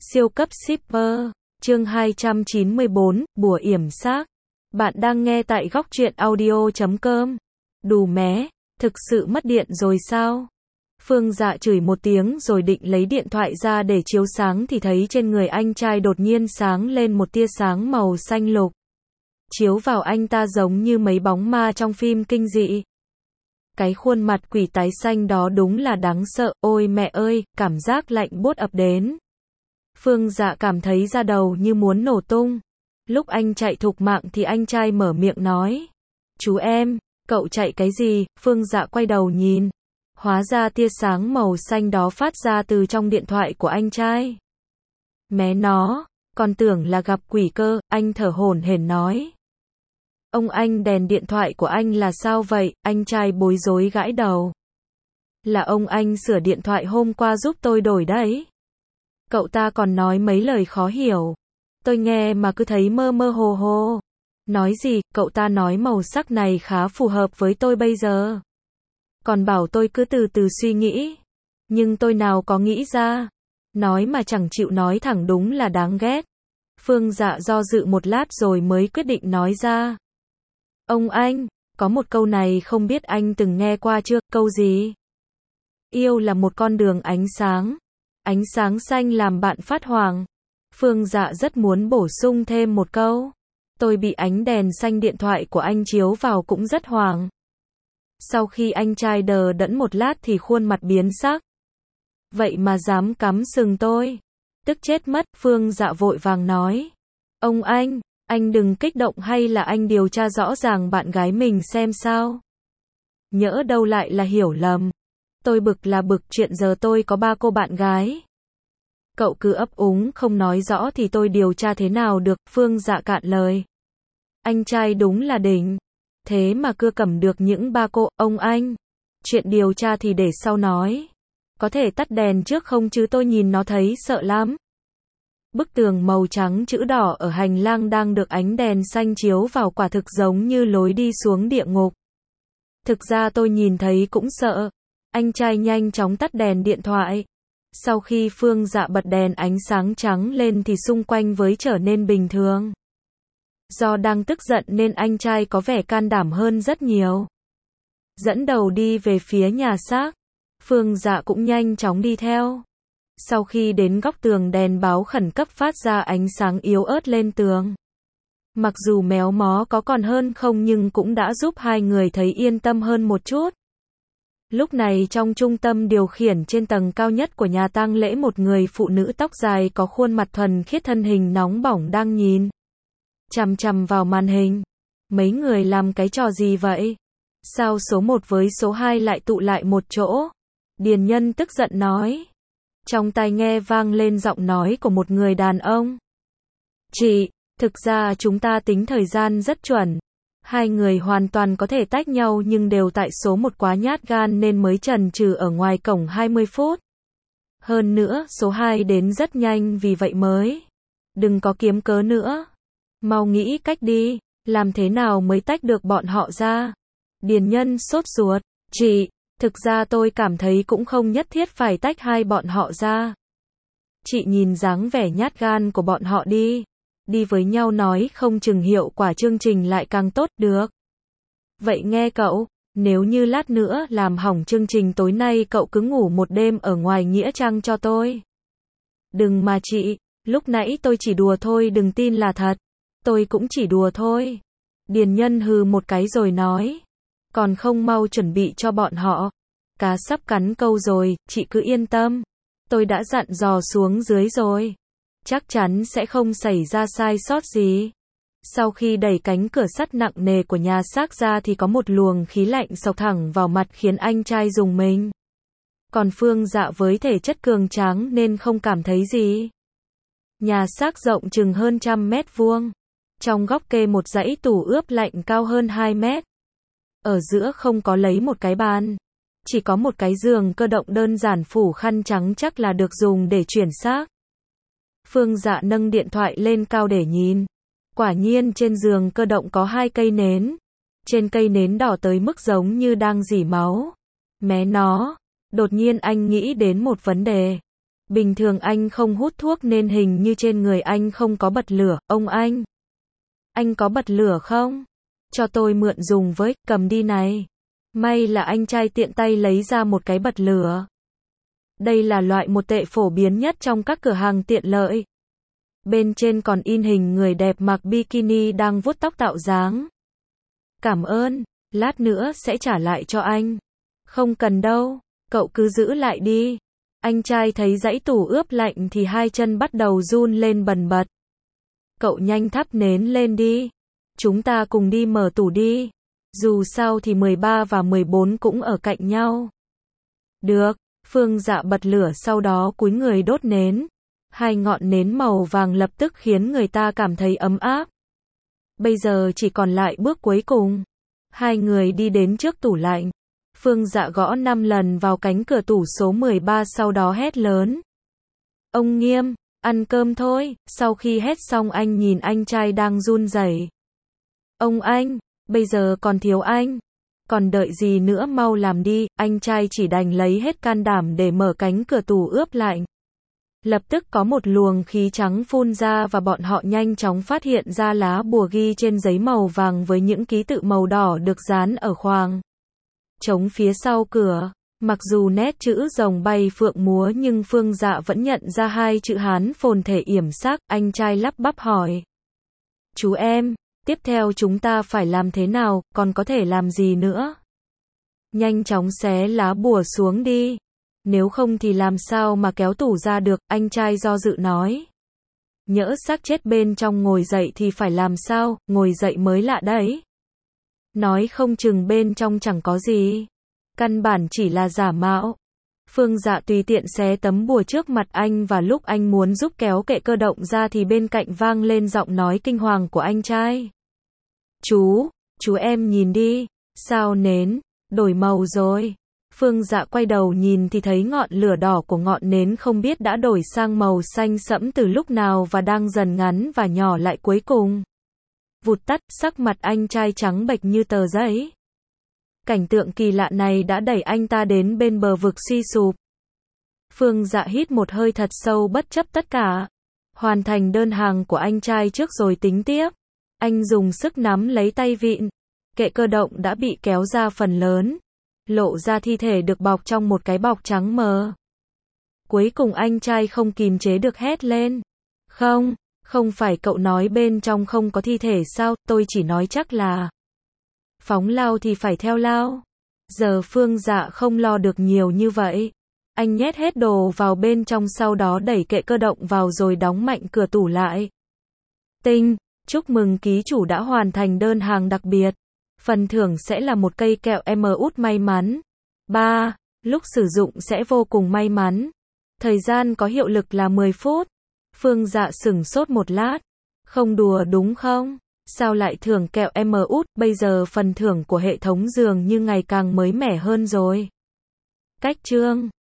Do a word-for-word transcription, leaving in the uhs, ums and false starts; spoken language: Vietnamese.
Siêu cấp shipper, chương hai trăm chín mươi bốn, bùa yểm xác. Bạn đang nghe tại góc truyện audio chấm com. Đù mé, thực sự mất điện rồi sao? Phương Dạ chửi một tiếng rồi định lấy điện thoại ra để chiếu sáng thì thấy trên người anh trai đột nhiên sáng lên một tia sáng màu xanh lục. Chiếu vào anh ta giống như mấy bóng ma trong phim kinh dị. Cái khuôn mặt quỷ tái xanh đó đúng là đáng sợ, ôi mẹ ơi, cảm giác lạnh buốt ập đến. Phương Dạ cảm thấy da đầu như muốn nổ tung. Lúc anh chạy thục mạng thì anh trai mở miệng nói. Chú em, cậu chạy cái gì? Phương Dạ quay đầu nhìn. Hóa ra tia sáng màu xanh đó phát ra từ trong điện thoại của anh trai. Mé nó, còn tưởng là gặp quỷ cơ, anh thở hổn hển nói. Ông anh, đèn điện thoại của anh là sao vậy? Anh trai bối rối gãi đầu. Là ông anh sửa điện thoại hôm qua giúp tôi đổi đấy. Cậu ta còn nói mấy lời khó hiểu. Tôi nghe mà cứ thấy mơ mơ hồ hồ. Nói gì, cậu ta nói màu sắc này khá phù hợp với tôi bây giờ. Còn bảo tôi cứ từ từ suy nghĩ. Nhưng tôi nào có nghĩ ra. Nói mà chẳng chịu nói thẳng, đúng là đáng ghét. Phương Dạ do dự một lát rồi mới quyết định nói ra. Ông anh, có một câu này không biết anh từng nghe qua chưa, câu gì? Yêu là một con đường ánh sáng. Ánh sáng xanh làm bạn phát hoàng. Phương Dạ rất muốn bổ sung thêm một câu. Tôi bị ánh đèn xanh điện thoại của anh chiếu vào cũng rất hoàng. Sau khi anh trai đờ đẫn một lát thì khuôn mặt biến sắc. Vậy mà dám cắm sừng tôi. Tức chết mất, Phương Dạ vội vàng nói. Ông anh, anh đừng kích động, hay là anh điều tra rõ ràng bạn gái mình xem sao. Nhỡ đâu lại là hiểu lầm. Tôi bực là bực, chuyện giờ tôi có ba cô bạn gái. Cậu cứ ấp úng không nói rõ thì tôi điều tra thế nào được, Phương Dạ cạn lời. Anh trai đúng là đỉnh. Thế mà cưa cầm được những ba cô, ông anh. Chuyện điều tra thì để sau nói. Có thể tắt đèn trước không chứ tôi nhìn nó thấy sợ lắm. Bức tường màu trắng chữ đỏ ở hành lang đang được ánh đèn xanh chiếu vào quả thực giống như lối đi xuống địa ngục. Thực ra tôi nhìn thấy cũng sợ. Anh trai nhanh chóng tắt đèn điện thoại. Sau khi Phương Dạ bật đèn ánh sáng trắng lên thì xung quanh với trở nên bình thường. Do đang tức giận nên anh trai có vẻ can đảm hơn rất nhiều. Dẫn đầu đi về phía nhà xác. Phương Dạ cũng nhanh chóng đi theo. Sau khi đến góc tường, đèn báo khẩn cấp phát ra ánh sáng yếu ớt lên tường. Mặc dù méo mó có còn hơn không nhưng cũng đã giúp hai người thấy yên tâm hơn một chút. Lúc này trong trung tâm điều khiển trên tầng cao nhất của nhà tang lễ, một người phụ nữ tóc dài có khuôn mặt thuần khiết, thân hình nóng bỏng đang nhìn chằm chằm vào màn hình. Mấy người làm cái trò gì vậy? Sao số một với số hai lại tụ lại một chỗ? Điền Nhân tức giận nói. Trong tai nghe vang lên giọng nói của một người đàn ông. Chị, thực ra chúng ta tính thời gian rất chuẩn. Hai người hoàn toàn có thể tách nhau nhưng đều tại số một quá nhát gan nên mới chần chừ ở ngoài cổng hai mươi phút. Hơn nữa, số hai đến rất nhanh vì vậy mới. Đừng có kiếm cớ nữa. Mau nghĩ cách đi, làm thế nào mới tách được bọn họ ra? Điền Nhân sốt ruột. Chị, thực ra tôi cảm thấy cũng không nhất thiết phải tách hai bọn họ ra. Chị nhìn dáng vẻ nhát gan của bọn họ đi. Đi với nhau nói không chừng hiệu quả chương trình lại càng tốt được. Vậy nghe cậu, nếu như lát nữa làm hỏng chương trình tối nay cậu cứ ngủ một đêm ở ngoài nghĩa trang cho tôi. Đừng mà chị, lúc nãy tôi chỉ đùa thôi, đừng tin là thật. Tôi cũng chỉ đùa thôi. Điền Nhân hừ một cái rồi nói. Còn không mau chuẩn bị cho bọn họ. Cá sắp cắn câu rồi, chị cứ yên tâm. Tôi đã dặn dò xuống dưới rồi. Chắc chắn sẽ không xảy ra sai sót gì. Sau khi đẩy cánh cửa sắt nặng nề của nhà xác ra thì có một luồng khí lạnh xộc thẳng vào mặt khiến anh trai rùng mình. Còn Phương Dạ với thể chất cường tráng nên không cảm thấy gì. Nhà xác rộng chừng hơn trăm mét vuông. Trong góc kê một dãy tủ ướp lạnh cao hơn hai mét. Ở giữa không có lấy một cái bàn. Chỉ có một cái giường cơ động đơn giản phủ khăn trắng chắc là được dùng để chuyển xác. Phương Dạ nâng điện thoại lên cao để nhìn. Quả nhiên trên giường cơ động có hai cây nến. Trên cây nến đỏ tới mức giống như đang rỉ máu. Mé nó. Đột nhiên anh nghĩ đến một vấn đề. Bình thường anh không hút thuốc nên hình như trên người anh không có bật lửa, ông anh. Anh có bật lửa không? Cho tôi mượn dùng với, cầm đi này. May là anh trai tiện tay lấy ra một cái bật lửa. Đây là loại một tệ phổ biến nhất trong các cửa hàng tiện lợi. Bên trên còn in hình người đẹp mặc bikini đang vuốt tóc tạo dáng. Cảm ơn, lát nữa sẽ trả lại cho anh. Không cần đâu, cậu cứ giữ lại đi. Anh trai thấy dãy tủ ướp lạnh thì hai chân bắt đầu run lên bần bật. Cậu nhanh thắp nến lên đi. Chúng ta cùng đi mở tủ đi. Dù sao thì mười ba và mười bốn cũng ở cạnh nhau. Được, Phương Dạ bật lửa sau đó cúi người đốt nến. Hai ngọn nến màu vàng lập tức khiến người ta cảm thấy ấm áp. Bây giờ chỉ còn lại bước cuối cùng. Hai người đi đến trước tủ lạnh. Phương Dạ gõ năm lần vào cánh cửa tủ số mười ba sau đó hét lớn. Ông Nghiêm, ăn cơm thôi. Sau khi hét xong anh nhìn anh trai đang run rẩy. Ông anh, bây giờ còn thiếu anh. Còn đợi gì nữa, mau làm đi. Anh trai chỉ đành lấy hết can đảm để mở cánh cửa tủ ướp lạnh. Lập tức có một luồng khí trắng phun ra và bọn họ nhanh chóng phát hiện ra lá bùa ghi trên giấy màu vàng với những ký tự màu đỏ được dán ở khoang trống phía sau cửa. Mặc dù nét chữ rồng bay phượng múa nhưng Phương Dạ vẫn nhận ra hai chữ Hán phồn thể yểm sắc. Anh trai lắp bắp hỏi. Chú em, tiếp theo chúng ta phải làm thế nào, còn có thể làm gì nữa? Nhanh chóng xé lá bùa xuống đi. Nếu không thì làm sao mà kéo tủ ra được, anh trai do dự nói. Nhỡ xác chết bên trong ngồi dậy thì phải làm sao, ngồi dậy mới lạ đấy. Nói không chừng bên trong chẳng có gì. Căn bản chỉ là giả mạo. Phương Dạ tùy tiện xé tấm bùa trước mặt anh và lúc anh muốn giúp kéo kệ cơ động ra thì bên cạnh vang lên giọng nói kinh hoàng của anh trai. Chú, chú em nhìn đi, sao nến, đổi màu rồi. Phương Dạ quay đầu nhìn thì thấy ngọn lửa đỏ của ngọn nến không biết đã đổi sang màu xanh sẫm từ lúc nào và đang dần ngắn và nhỏ lại cuối cùng. Vụt tắt, sắc mặt anh trai trắng bệch như tờ giấy. Cảnh tượng kỳ lạ này đã đẩy anh ta đến bên bờ vực suy sụp. Phương Dạ hít một hơi thật sâu bất chấp tất cả. Hoàn thành đơn hàng của anh trai trước rồi tính tiếp. Anh dùng sức nắm lấy tay vịn. Kệ cơ động đã bị kéo ra phần lớn. Lộ ra thi thể được bọc trong một cái bọc trắng mờ. Cuối cùng anh trai không kìm chế được hét lên. Không, không phải cậu nói bên trong không có thi thể sao, tôi chỉ nói chắc là phóng lao thì phải theo lao. Giờ Phương Dạ không lo được nhiều như vậy. Anh nhét hết đồ vào bên trong sau đó đẩy kệ cơ động vào rồi đóng mạnh cửa tủ lại. Tinh, chúc mừng ký chủ đã hoàn thành đơn hàng đặc biệt. Phần thưởng sẽ là một cây kẹo em út may mắn. ba. Lúc sử dụng sẽ vô cùng may mắn. Thời gian có hiệu lực là mười phút. Phương Dạ sửng sốt một lát. Không đùa đúng không? Sao lại thưởng kẹo em út, bây giờ phần thưởng của hệ thống dường như ngày càng mới mẻ hơn rồi. Cách chương